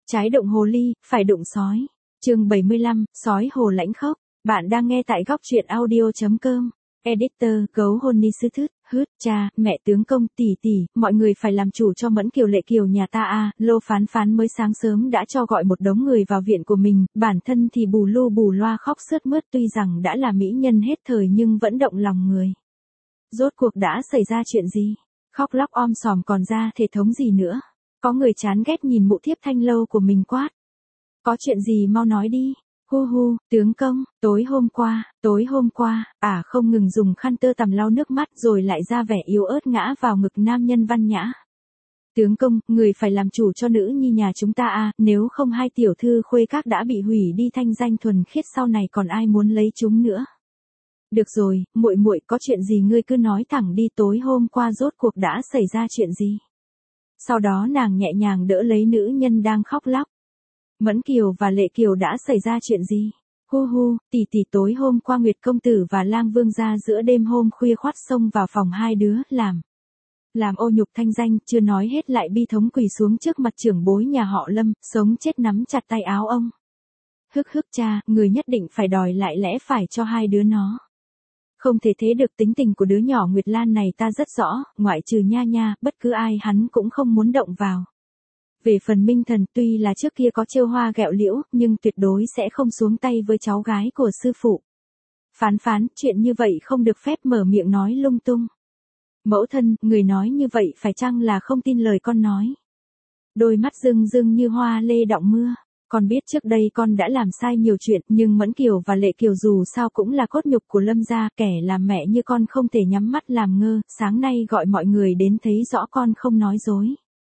Trái đụng hồ ly, phải đụng sói. Chương 75, sói hồ lãnh khốc. Bạn đang nghe tại góc truyện audio.com. Editor, gấu hôn ni sư thứt, hứt, cha, mẹ tướng công, tỷ tỷ, mọi người phải làm chủ cho Mẫn Kiều Lệ Kiều nhà ta à. Lô Phán Phán mới sáng sớm đã cho gọi một đống người vào viện của mình, bản thân thì bù lu bù loa khóc sướt mướt, tuy rằng đã là mỹ nhân hết thời nhưng vẫn động lòng người. Rốt cuộc đã xảy ra chuyện gì? Khóc lóc om sòm còn ra thể thống gì nữa? Có người chán ghét nhìn mụ thiếp thanh lâu của mình quát. Có chuyện gì mau nói đi. Hu hu, tướng công, tối hôm qua, không ngừng dùng khăn tơ tằm lau nước mắt rồi lại ra vẻ yếu ớt ngã vào ngực nam nhân văn nhã. Tướng công, người phải làm chủ cho nữ nhi nhà chúng ta à, nếu không hai tiểu thư khuê các đã bị hủy đi thanh danh thuần khiết, sau này còn ai muốn lấy chúng nữa. Được rồi, muội muội, có chuyện gì ngươi cứ nói thẳng đi, tối hôm qua rốt cuộc đã xảy ra chuyện gì? Sau đó nàng nhẹ nhàng đỡ lấy nữ nhân đang khóc lóc. Mẫn Kiều và Lệ Kiều đã xảy ra chuyện gì? Hu hu, tỷ tỷ, tối hôm qua Nguyệt công tử và Lang Vương gia giữa đêm hôm khuya khoắt xông vào phòng hai đứa, làm ô nhục thanh danh, chưa nói hết lại bi thống quỳ xuống trước mặt trưởng bối nhà họ Lâm, sống chết nắm chặt tay áo ông. Hức cha, người nhất định phải đòi lại lẽ phải cho hai đứa nó. Không thể thế được, tính tình của đứa nhỏ Nguyệt Lan này ta rất rõ, ngoại trừ nha, bất cứ ai hắn cũng không muốn động vào. Về phần Minh Thần, tuy là trước kia có trêu hoa ghẹo liễu, nhưng tuyệt đối sẽ không xuống tay với cháu gái của sư phụ. Phán, chuyện như vậy không được phép mở miệng nói lung tung. Mẫu thân, người nói như vậy phải chăng là không tin lời con nói? Đôi mắt rưng như hoa lê đọng mưa. Con biết trước đây con đã làm sai nhiều chuyện, nhưng Mẫn Kiều và Lệ Kiều dù sao cũng là cốt nhục của Lâm gia, kẻ làm mẹ như con không thể nhắm mắt làm ngơ, sáng nay gọi mọi người đến thấy rõ con không nói dối.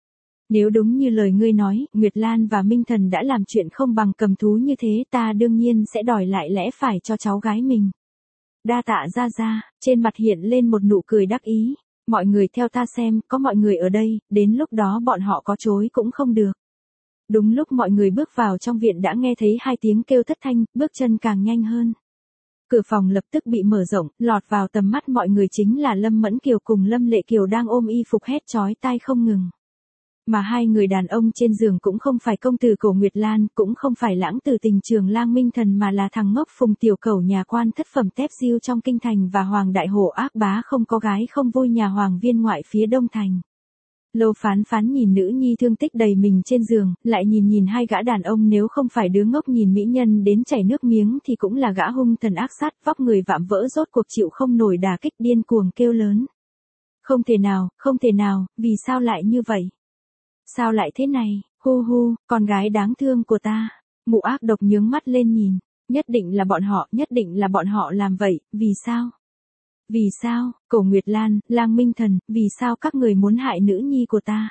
Nếu đúng như lời ngươi nói, Nguyệt Lan và Minh Thần đã làm chuyện không bằng cầm thú như thế, ta đương nhiên sẽ đòi lại lẽ phải cho cháu gái mình. Đa tạ ra, trên mặt hiện lên một nụ cười đắc ý. Mọi người theo ta xem, có mọi người ở đây, đến lúc đó bọn họ có chối cũng không được. Đúng lúc mọi người bước vào trong viện đã nghe thấy hai tiếng kêu thất thanh, bước chân càng nhanh hơn. Cửa phòng lập tức bị mở rộng, lọt vào tầm mắt mọi người chính là Lâm Mẫn Kiều cùng Lâm Lệ Kiều đang ôm y phục hét chói tai không ngừng. Mà hai người đàn ông trên giường cũng không phải công tử Cổ Nguyệt Lan, cũng không phải lãng tử tình trường Lang Minh Thần, mà là thằng ngốc Phùng Tiểu Cẩu nhà quan thất phẩm tép diêu trong kinh thành và Hoàng Đại Hổ ác bá không có gái không vui nhà Hoàng Viên ngoại phía đông thành. Lô Phán nhìn nữ nhi thương tích đầy mình trên giường, lại nhìn hai gã đàn ông, nếu không phải đứa ngốc nhìn mỹ nhân đến chảy nước miếng thì cũng là gã hung thần ác sát, vóc người vạm vỡ, rốt cuộc chịu không nổi đả kích, điên cuồng kêu lớn. Không thể nào, vì sao lại như vậy? Sao lại thế này? Hu, con gái đáng thương của ta. Mụ ác độc nhướng mắt lên nhìn. Nhất định là bọn họ làm vậy, vì sao? Vì sao, Cổ Nguyệt Lan, Lang Minh Thần, vì sao các người muốn hại nữ nhi của ta?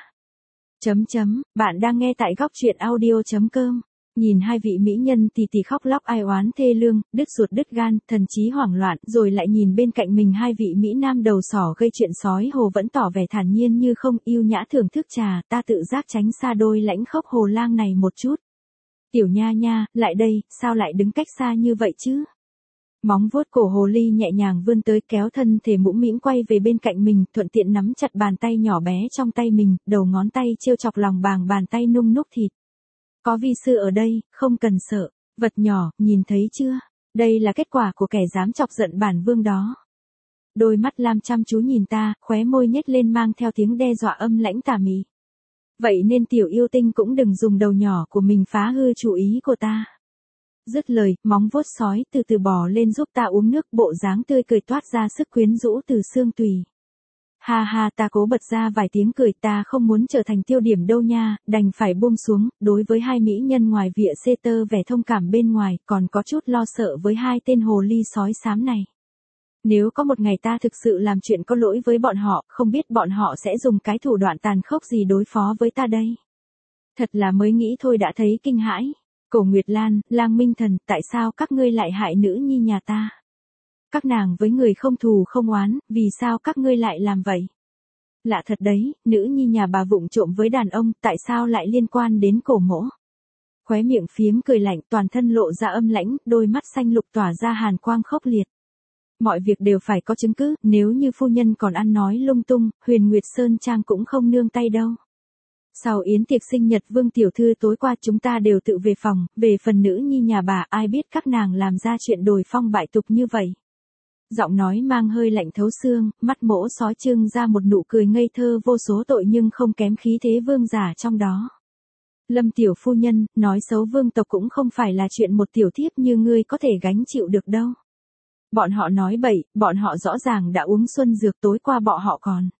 Bạn đang nghe tại góc truyện audio.com. Nhìn hai vị mỹ nhân tì khóc lóc ai oán thê lương, đứt ruột đứt gan, thần trí hoảng loạn, rồi lại nhìn bên cạnh mình hai vị mỹ nam đầu sỏ gây chuyện sói hồ vẫn tỏ vẻ thản nhiên như không, yêu nhã thưởng thức trà, ta tự giác tránh xa đôi lãnh khốc hồ lang này một chút. Tiểu nha, lại đây, sao lại đứng cách xa như vậy chứ? Móng vuốt cổ hồ ly nhẹ nhàng vươn tới, kéo thân thể mũm mĩm quay về bên cạnh mình, thuận tiện nắm chặt bàn tay nhỏ bé trong tay mình, đầu ngón tay trêu chọc lòng bàn tay nung núc thịt. Có vi sư ở đây, không cần sợ. Vật nhỏ, nhìn thấy chưa? Đây là kết quả của kẻ dám chọc giận bản vương đó. Đôi mắt lam chăm chú nhìn ta, khóe môi nhếch lên mang theo tiếng đe dọa âm lãnh tà mị. Vậy nên tiểu yêu tinh cũng đừng dùng đầu nhỏ của mình phá hư chủ ý của ta. Dứt lời, móng vuốt sói từ từ bò lên giúp ta uống nước, bộ dáng tươi cười toát ra sức quyến rũ từ xương tùy. Ha, ta cố bật ra vài tiếng cười, ta không muốn trở thành tiêu điểm đâu nha, đành phải buông xuống, đối với hai mỹ nhân ngoài vịa xê tơ vẻ thông cảm bên ngoài, còn có chút lo sợ với hai tên hồ ly sói xám này. Nếu có một ngày ta thực sự làm chuyện có lỗi với bọn họ, không biết bọn họ sẽ dùng cái thủ đoạn tàn khốc gì đối phó với ta đây. Thật là mới nghĩ thôi đã thấy kinh hãi. Cổ Nguyệt Lan, Lang Minh Thần, tại sao các ngươi lại hại nữ nhi nhà ta? Các nàng với người không thù không oán, vì sao các ngươi lại làm vậy? Lạ thật đấy, nữ nhi nhà bà vụng trộm với đàn ông, tại sao lại liên quan đến Cổ mỗ? Khóe miệng phiếm cười lạnh, toàn thân lộ ra âm lãnh, đôi mắt xanh lục tỏa ra hàn quang khốc liệt. Mọi việc đều phải có chứng cứ, nếu như phu nhân còn ăn nói lung tung, Huyền Nguyệt Sơn Trang cũng không nương tay đâu. Sau yến tiệc sinh nhật Vương tiểu thư tối qua chúng ta đều tự về phòng, về phần nữ nhi nhà bà ai biết các nàng làm ra chuyện đồi phong bại tục như vậy. Giọng nói mang hơi lạnh thấu xương, mắt mỗ sói trưng ra một nụ cười ngây thơ vô số tội nhưng không kém khí thế vương giả trong đó. Lâm tiểu phu nhân, nói xấu vương tộc cũng không phải là chuyện một tiểu thiếp như ngươi có thể gánh chịu được đâu. Bọn họ nói bậy, bọn họ rõ ràng đã uống xuân dược tối qua bọn họ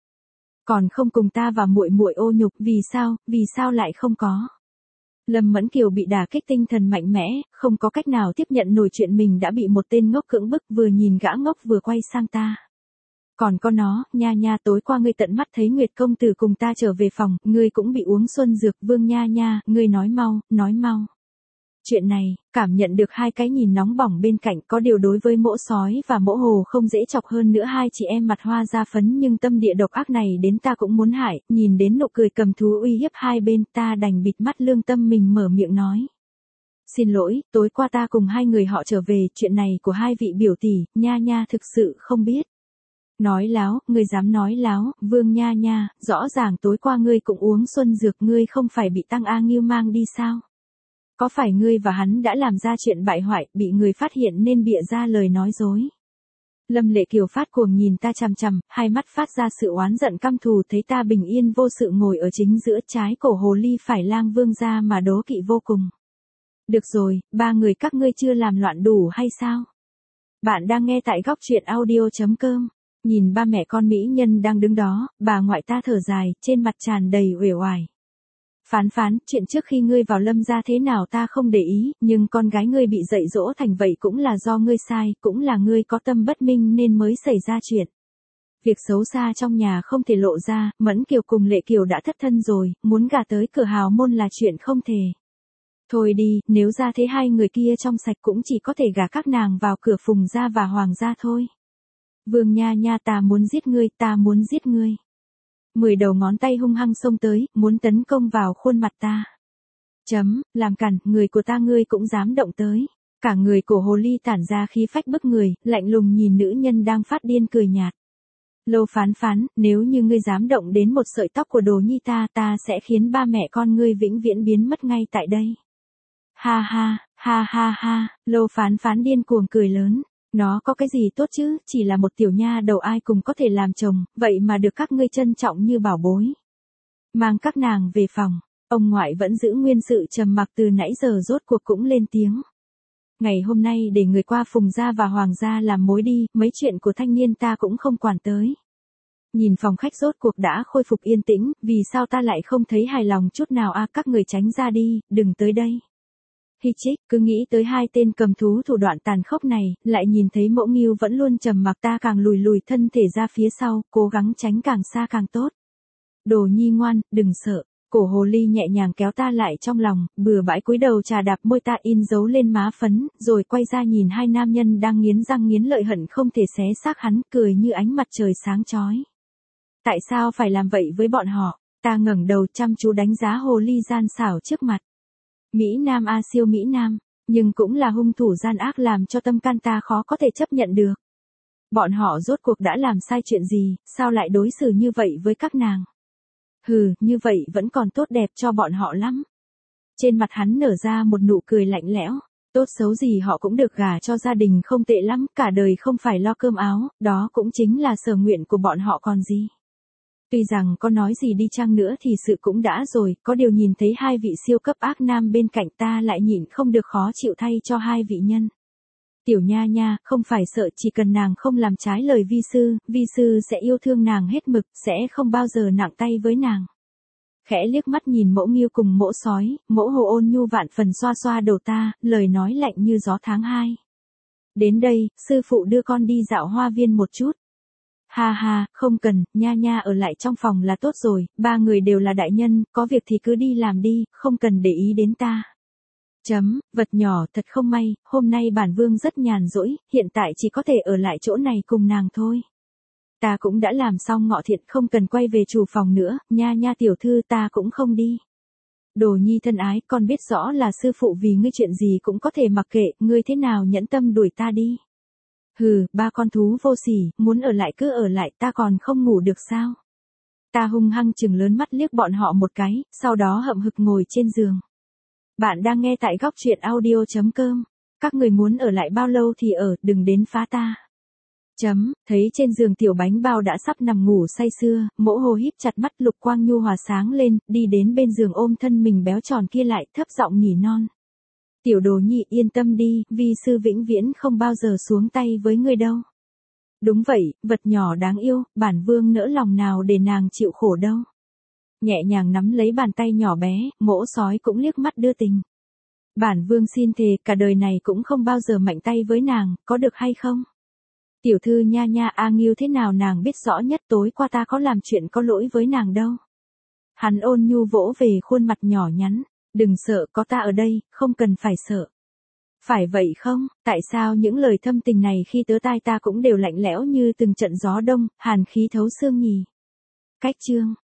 còn không cùng ta và muội muội ô nhục, vì sao lại không có. Lâm Mẫn Kiều bị đả kích tinh thần mạnh mẽ, không có cách nào tiếp nhận nổi chuyện mình đã bị một tên ngốc cưỡng bức, vừa nhìn gã ngốc vừa quay sang ta. Còn có nó, nha nha, tối qua ngươi tận mắt thấy Nguyệt công tử cùng ta trở về phòng, ngươi cũng bị uống xuân dược, Vương nha nha, ngươi nói mau. Chuyện này, cảm nhận được hai cái nhìn nóng bỏng bên cạnh, có điều đối với mỗ sói và mỗ hồ không dễ chọc hơn nữa hai chị em mặt hoa da phấn nhưng tâm địa độc ác này đến ta cũng muốn hại, nhìn đến nụ cười cầm thú uy hiếp hai bên ta đành bịt mắt lương tâm mình mở miệng nói. Xin lỗi, tối qua ta cùng hai người họ trở về, chuyện này của hai vị biểu tỷ, nha nha thực sự không biết. Nói láo, ngươi dám nói láo, Vương nha nha, rõ ràng tối qua ngươi cũng uống xuân dược, ngươi không phải bị Tăng A Nghiêu mang đi sao? Có phải ngươi và hắn đã làm ra chuyện bại hoại, bị người phát hiện nên bịa ra lời nói dối? Lâm Lệ Kiều phát cuồng nhìn ta chằm chằm, hai mắt phát ra sự oán giận căm thù, thấy ta bình yên vô sự ngồi ở chính giữa, trái cổ hồ ly phải lang Vương ra mà đố kỵ vô cùng. Được rồi, ba người các ngươi chưa làm loạn đủ hay sao? Bạn đang nghe tại góc truyện audio.com. Nhìn ba mẹ con mỹ nhân đang đứng đó, bà ngoại ta thở dài, trên mặt tràn đầy uể oải. Phán, chuyện trước khi ngươi vào Lâm gia thế nào ta không để ý, nhưng con gái ngươi bị dạy dỗ thành vậy cũng là do ngươi sai, cũng là ngươi có tâm bất minh nên mới xảy ra chuyện. Việc xấu xa trong nhà không thể lộ ra, Mẫn Kiều cùng Lệ Kiều đã thất thân rồi, muốn gả tới cửa hào môn là chuyện không thể. Thôi đi, nếu ra thế hai người kia trong sạch cũng chỉ có thể gả các nàng vào cửa Phùng gia và Hoàng gia thôi. Vương nha nha, ta muốn giết ngươi. 10 đầu ngón tay hung hăng xông tới, muốn tấn công vào khuôn mặt ta. Làm cản, người của ta ngươi cũng dám động tới. Cả người cổ hồ ly tản ra khí phách bức người, lạnh lùng nhìn nữ nhân đang phát điên cười nhạt. Lô Phán, nếu như ngươi dám động đến một sợi tóc của đồ nhi ta sẽ khiến ba mẹ con ngươi vĩnh viễn biến mất ngay tại đây. Ha, Lô Phán điên cuồng cười lớn. Nó có cái gì tốt chứ, chỉ là một tiểu nha đầu ai cùng có thể làm chồng, vậy mà được các ngươi trân trọng như bảo bối. Mang các nàng về phòng, ông ngoại vẫn giữ nguyên sự trầm mặc từ nãy giờ rốt cuộc cũng lên tiếng. Ngày hôm nay để người qua Phùng gia và Hoàng gia làm mối đi, mấy chuyện của thanh niên ta cũng không quản tới. Nhìn phòng khách rốt cuộc đã khôi phục yên tĩnh, vì sao ta lại không thấy hài lòng chút nào các người tránh ra đi, đừng tới đây. Hi chích, cứ nghĩ tới hai tên cầm thú thủ đoạn tàn khốc này, lại nhìn thấy Mỗ Nghiêu vẫn luôn trầm mặc ta càng lùi thân thể ra phía sau, cố gắng tránh càng xa càng tốt. Đồ nhi ngoan, đừng sợ, cổ hồ ly nhẹ nhàng kéo ta lại trong lòng, bừa bãi cúi đầu trà đạp môi ta in dấu lên má phấn, rồi quay ra nhìn hai nam nhân đang nghiến răng nghiến lợi hận không thể xé xác hắn, cười như ánh mặt trời sáng chói. Tại sao phải làm vậy với bọn họ? Ta ngẩng đầu chăm chú đánh giá hồ ly gian xảo trước mặt. Mỹ Nam siêu Mỹ Nam, nhưng cũng là hung thủ gian ác làm cho tâm can ta khó có thể chấp nhận được. Bọn họ rốt cuộc đã làm sai chuyện gì, sao lại đối xử như vậy với các nàng? Như vậy vẫn còn tốt đẹp cho bọn họ lắm. Trên mặt hắn nở ra một nụ cười lạnh lẽo, tốt xấu gì họ cũng được gả cho gia đình không tệ lắm, cả đời không phải lo cơm áo, đó cũng chính là sở nguyện của bọn họ còn gì. Tuy rằng có nói gì đi chăng nữa thì sự cũng đã rồi, có điều nhìn thấy hai vị siêu cấp ác nam bên cạnh ta lại nhịn không được khó chịu thay cho hai vị nhân. Tiểu nha nha, không phải sợ, chỉ cần nàng không làm trái lời vi sư sẽ yêu thương nàng hết mực, sẽ không bao giờ nặng tay với nàng. Khẽ liếc mắt nhìn Mỗ Nghiêu cùng Mỗ sói, Mỗ hồ ôn nhu vạn phần xoa xoa đầu ta, lời nói lạnh như gió tháng 2. Đến đây, sư phụ đưa con đi dạo hoa viên một chút. Ha, không cần, nha nha ở lại trong phòng là tốt rồi, ba người đều là đại nhân, có việc thì cứ đi làm đi, không cần để ý đến ta. Vật nhỏ, thật không may, hôm nay bản vương rất nhàn rỗi, hiện tại chỉ có thể ở lại chỗ này cùng nàng thôi. Ta cũng đã làm xong ngọ thiện, không cần quay về chủ phòng nữa, nha tiểu thư, ta cũng không đi. Đồ nhi thân ái, con biết rõ là sư phụ vì ngươi chuyện gì cũng có thể mặc kệ, ngươi thế nào nhẫn tâm đuổi ta đi. Ba con thú vô sỉ, muốn ở lại cứ ở lại, ta còn không ngủ được sao? Ta hung hăng chừng lớn mắt liếc bọn họ một cái, sau đó hậm hực ngồi trên giường. Bạn đang nghe tại góc truyện audio.com. Các người muốn ở lại bao lâu thì ở, đừng đến phá ta. Thấy trên giường tiểu bánh bao đã sắp nằm ngủ say sưa, Mỗ Hồ híp chặt mắt, lục quang nhu hòa sáng lên, đi đến bên giường ôm thân mình béo tròn kia lại, thấp giọng nỉ non. Tiểu đồ nhị yên tâm đi, vi sư vĩnh viễn không bao giờ xuống tay với người đâu. Đúng vậy, vật nhỏ đáng yêu, bản vương nỡ lòng nào để nàng chịu khổ đâu. Nhẹ nhàng nắm lấy bàn tay nhỏ bé, Mỗ sói cũng liếc mắt đưa tình. Bản vương xin thề cả đời này cũng không bao giờ mạnh tay với nàng, có được hay không? Tiểu thư nha nha A Nghiêu thế nào nàng biết rõ nhất, tối qua ta có làm chuyện có lỗi với nàng đâu. Hắn ôn nhu vỗ về khuôn mặt nhỏ nhắn, đừng sợ, có ta ở đây, không cần phải sợ. Phải vậy không, tại sao những lời thâm tình này khi tớ tai ta cũng đều lạnh lẽo như từng trận gió đông, hàn khí thấu xương nhỉ? Cách chương